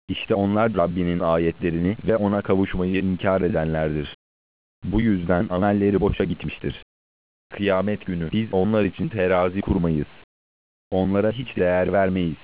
İşte onlar Rabbinin ayetlerini ve ona kavuşmayı inkar edenlerdir. Bu yüzden amelleri boşa gitmiştir. Kıyamet günü biz onlar için terazi kurmayız. Onlara hiç değer vermeyiz.